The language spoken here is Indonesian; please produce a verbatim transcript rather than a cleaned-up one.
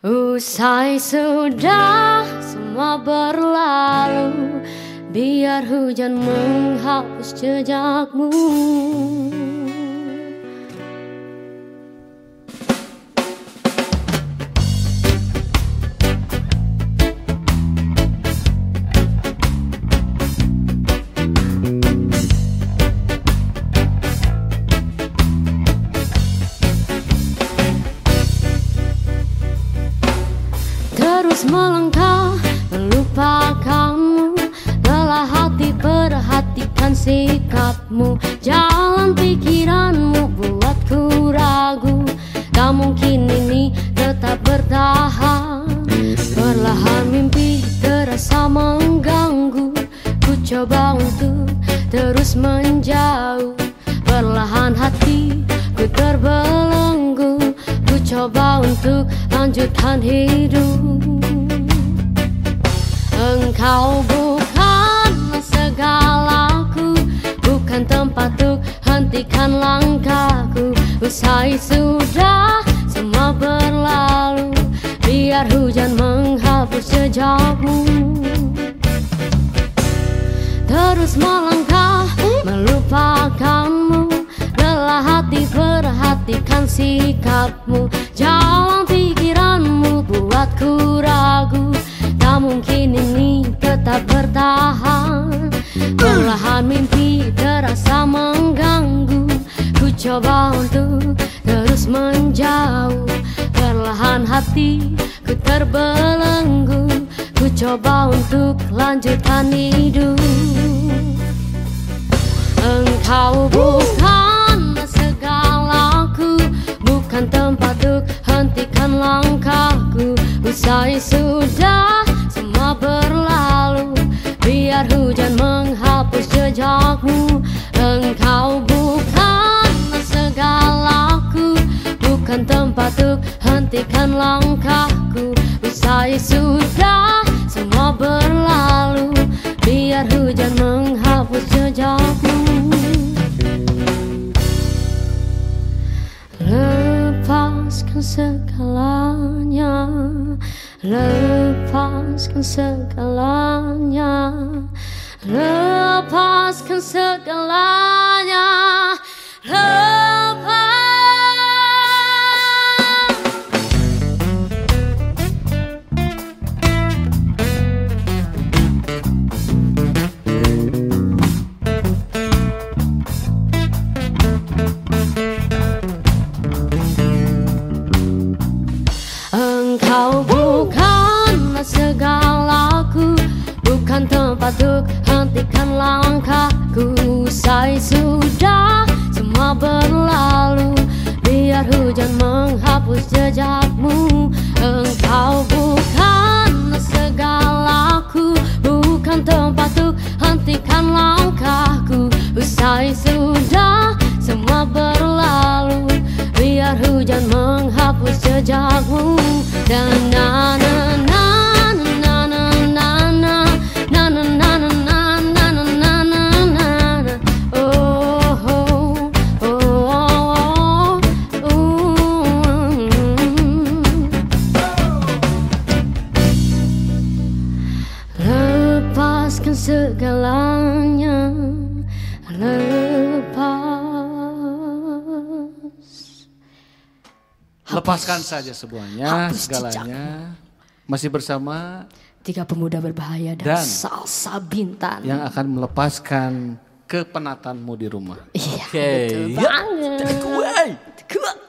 Usai sudah semua berlalu, biar hujan menghapus jejakmu. Terus melangkah melupakanmu, lelah hati perhatikan sikapmu. Jalan pikiranmu buatku ragu, tak mungkin ini tetap bertahan. Perlahan mimpi terasa mengganggu, ku coba untuk terus menjauh. Perlahan hati ku terbelenggu, ku coba untuk lanjutkan hidup. Engkau bukan segalaku, bukan tempat untuk hentikan langkahku. Usai sudah semua berlalu, biar hujan menghapus jejakmu. Terus melangkah melupakanmu, lelah hati perhatikan sikapmu. Jalan pikiranmu buatku ragu, tak mungkin ini tetap bertahan. Perlahan mimpi terasa mengganggu, ku coba untuk terus menjauh. Perlahan hati ku terbelenggu, ku coba untuk lanjutkan hidup. Engkau bukan segalaku, bukan tempat untuk hentikan langkahku. Usai sudah semua berlalu, biar hujan menghapus jejakmu. Engkau bukan segalaku, bukan tempat untuk hentikan langkahku. Usai sudah semua berlalu, biar hujan menghapus jejakmu. Lepaskan segalanya, lepaskan segalanya, lepaskan segalanya, lepas. Engkau bukan segalaku, bukan tempat untuk hentikan langkahku. Usai sudah semua berlalu, biar hujan menghapus jejakmu. Engkau bukan segalaku, bukan tempat untuk hentikan langkahku. Usai sudah semua berlalu, biar hujan menghapus jejakmu. Dan na na na na na na na na na na na na na na na. Oh oh oh oh. Lepaskan segalanya, lepas. Lepaskan saja semuanya, hapus segalanya. Jejak. Masih bersama Tiga Pemuda Berbahaya dan, dan Salsa Bintan yang akan melepaskan kepenatanmu di rumah. Iya, okay. betul banget. Ya.